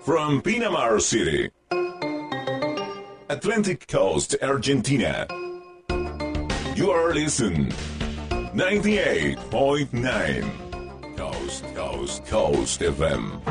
from Pinamar City, Atlantic Coast, Argentina. You are listening 98.9 Coast FM.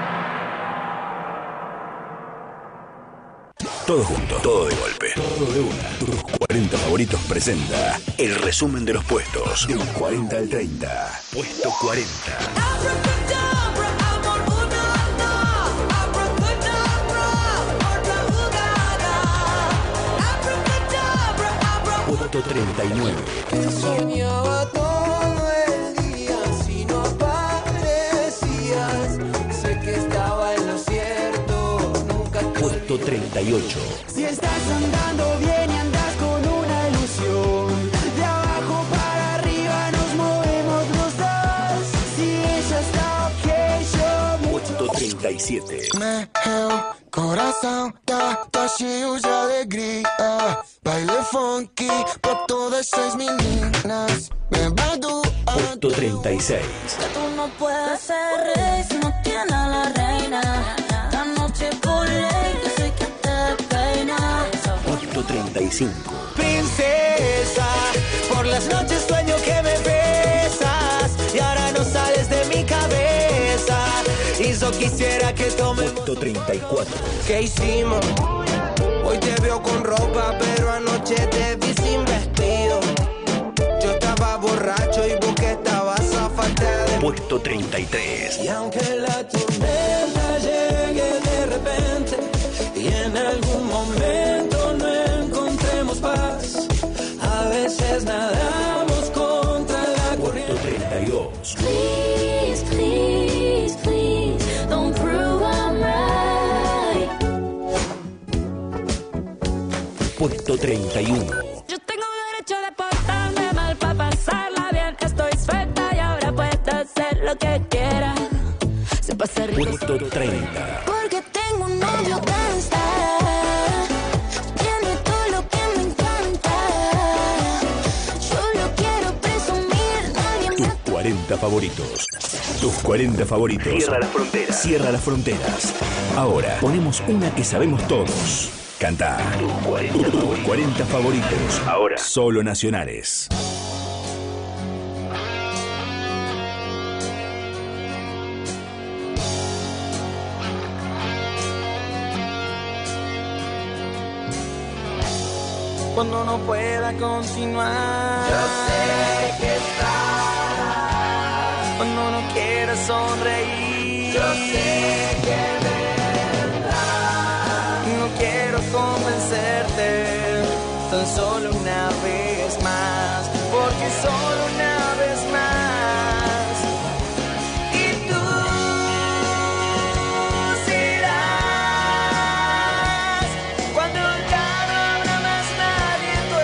Todo junto, todo de golpe, todo de una. Tus 40 favoritos presenta el resumen de los puestos del 40 al 30. Puesto 40. Puesto 39. Soñaba todo el día si no aparecías. Sé que estaba en lo cierto, nunca te Puesto 38. Si estás andando bien y andas con una ilusión, de abajo para arriba nos movemos los dos. Si ella está ok, yo Puesto 37. Meu coração tá cheio de alegria. Baile funky por todas essas meninas. Bebado. Puesto 36. Que tú no puedes ser rey si no tienes a la reina. La noche por ley, que soy quien te peina. Puesto 35. Princesa, por las noches sueño que me besas y ahora no sales de mi cabeza. Y yo quisiera que tomemos. Puesto 34. ¿Qué hicimos? Hoy te veo con ropa, pero anoche te vi sin vestido. Yo estaba borracho y vos que estabas a falta de. Puesto 33. Y aunque la tormenta llegue de repente y en algún momento no encontremos paz, a veces nadamos contra la Puesto corriente. 32. Please, please, please, don't prove I'm right. Puesto 31. Yo tengo derecho de portarme mal para pasarla bien. Estoy suelta y ahora puedo hacer lo que quiera. Se pasa rico. Puesto 30. Porque tengo un novio gangsta. Tiene todo lo que me encanta. Yo lo quiero presumir, nadie Tus me. 40 favoritos. Tus 40 favoritos. Cierra las fronteras. Cierra las fronteras. Ahora ponemos una que sabemos todos. Canta. Tus 40 favoritos. Ahora. Solo nacionales. Cuando no pueda continuar, yo sé que estás. Cuando no quiera sonreír, yo sé que vendrás. No quiero convencerte, tan solo una vez más, porque solo una vez más. Y tú serás cuando ya no habrá más nadie, tú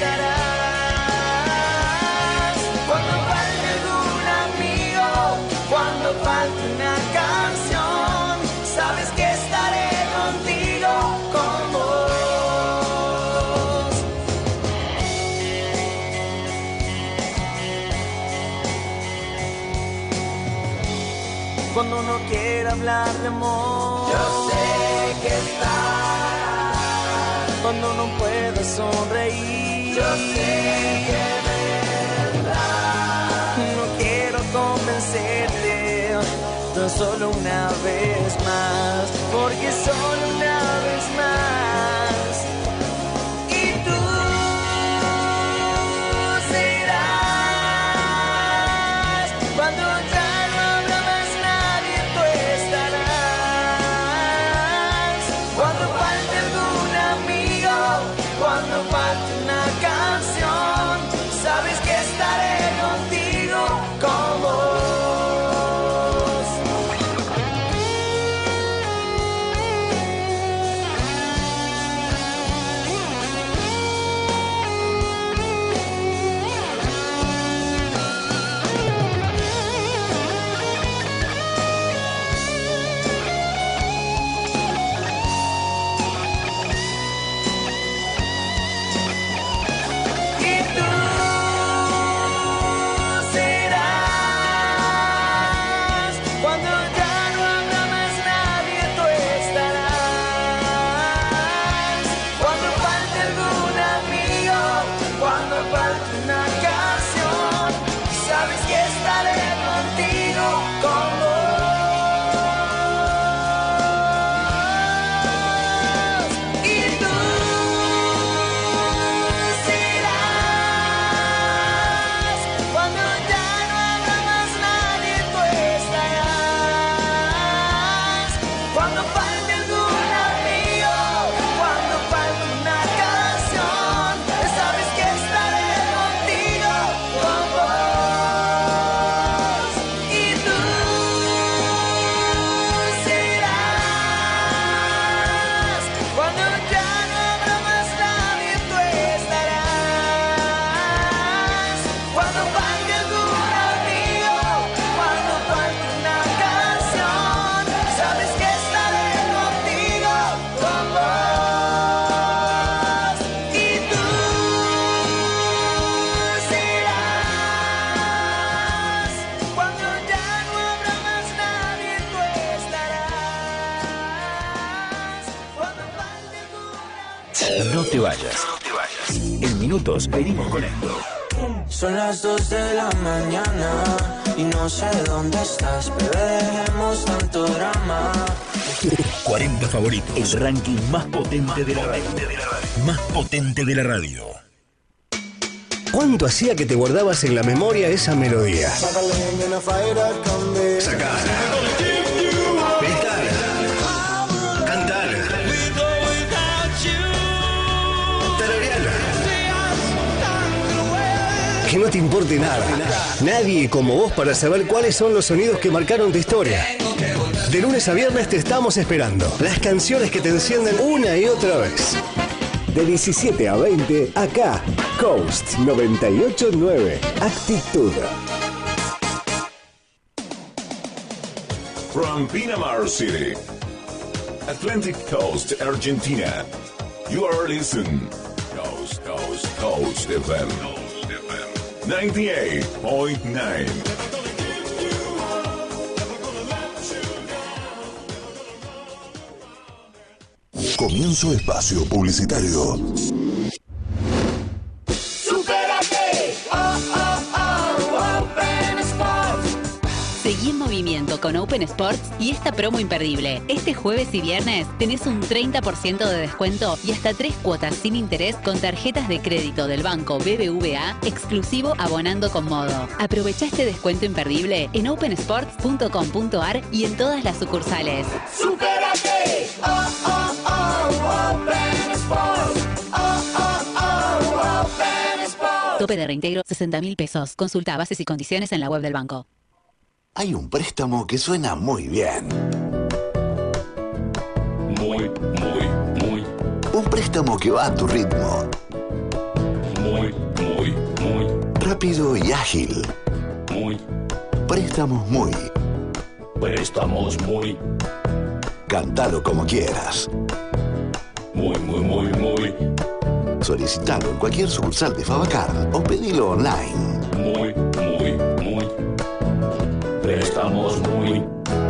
estarás. Cuando falte algún amigo, cuando falte una canción, sabes que estaré contigo, con vos. Cuando no quiera hablar de amor, yo sé que estás. Cuando no pueda sonreír, yo sé que vendrás. No quiero convencerte, tan solo una vez más, porque solo una vez más. Y tú serás cuando ya no habrá más nadie, tú estarás. Cuando falte algún amigo, cuando falte una canción, sabes que estaré contigo, con vos. No te vayas. En minutos venimos con esto. Son las 2 de la mañana y no sé dónde estás, bebé, dejemos tanto drama. 40 favoritos. El ranking más potente de la radio. Más potente de la radio. ¿Cuánto hacía que te guardabas en la memoria esa melodía? Sacala. Gritala. Cantala. Tarareala. Que no te importe nada. Nadie como vos para saber cuáles son los sonidos que marcaron tu historia. De lunes a viernes te estamos esperando. Las canciones que te encienden una y otra vez. De 17 a 20, acá, Coast 98.9, Actitud. From Pinamar City, Atlantic Coast, Argentina, you are listening Coast FM 98.9. Comienzo espacio publicitario. ¡Supérate! Open Sports. Seguí en movimiento con Open Sports y esta promo imperdible. Este jueves y viernes tenés un 30% de descuento y hasta 3 cuotas sin interés con tarjetas de crédito del banco BBVA, exclusivo abonando con modo. Aprovecha este descuento imperdible en opensports.com.ar y en todas las sucursales. ¡Supérate! Open Sports. Open Sports. Tope de reintegro 60.000 pesos. Consulta bases y condiciones en la web del banco. Hay un préstamo que suena muy bien. Muy. Un préstamo que va a tu ritmo. Muy. Rápido y ágil. Préstamos muy. Cántalo como quieras. Muy. Solicitalo en cualquier sucursal de Favacard o pedilo online. Muy. Préstamos muy.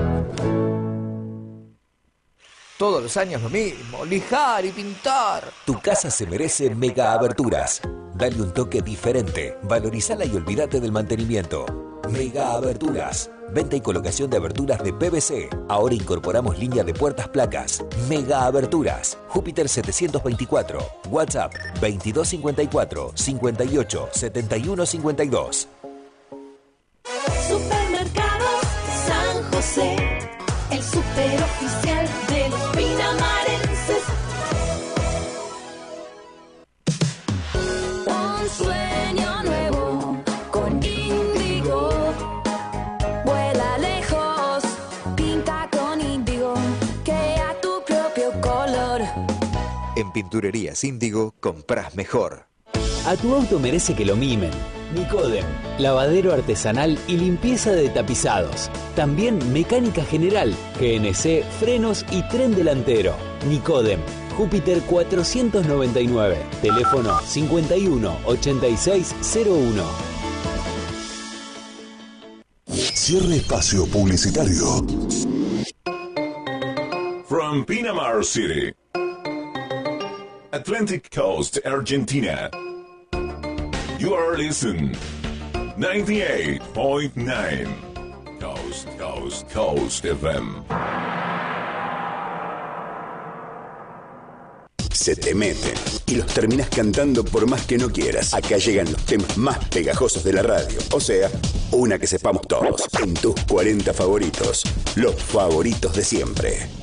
Todos los años lo mismo, lijar y pintar. Tu casa se merece Mega Aberturas. Dale un toque diferente, valorizala y olvídate del mantenimiento. Mega Aberturas. Venta y colocación de aberturas de PVC. Ahora incorporamos línea de puertas placas. Mega Aberturas. Júpiter 724. WhatsApp 2254 58 71 52. Supermercados San José, el super oficial de los pinamarenses. Un sueño nuevo con Índigo. Vuela lejos, pinta con Índigo, crea tu propio color. En Pinturerías Índigo compras mejor. A tu auto merece que lo mimen. Nicodem, lavadero artesanal y limpieza de tapizados. También mecánica general, GNC, frenos y tren delantero. Nicodem, Júpiter 499. Teléfono 51 86 01. Cierre espacio publicitario. From Pinamar City, Atlantic Coast, Argentina, you are listening 98.9 Coast FM. Se te meten y los terminás cantando por más que no quieras. Acá llegan los temas más pegajosos de la radio. O sea, una que sepamos todos. En tus 40 favoritos. Los favoritos de siempre.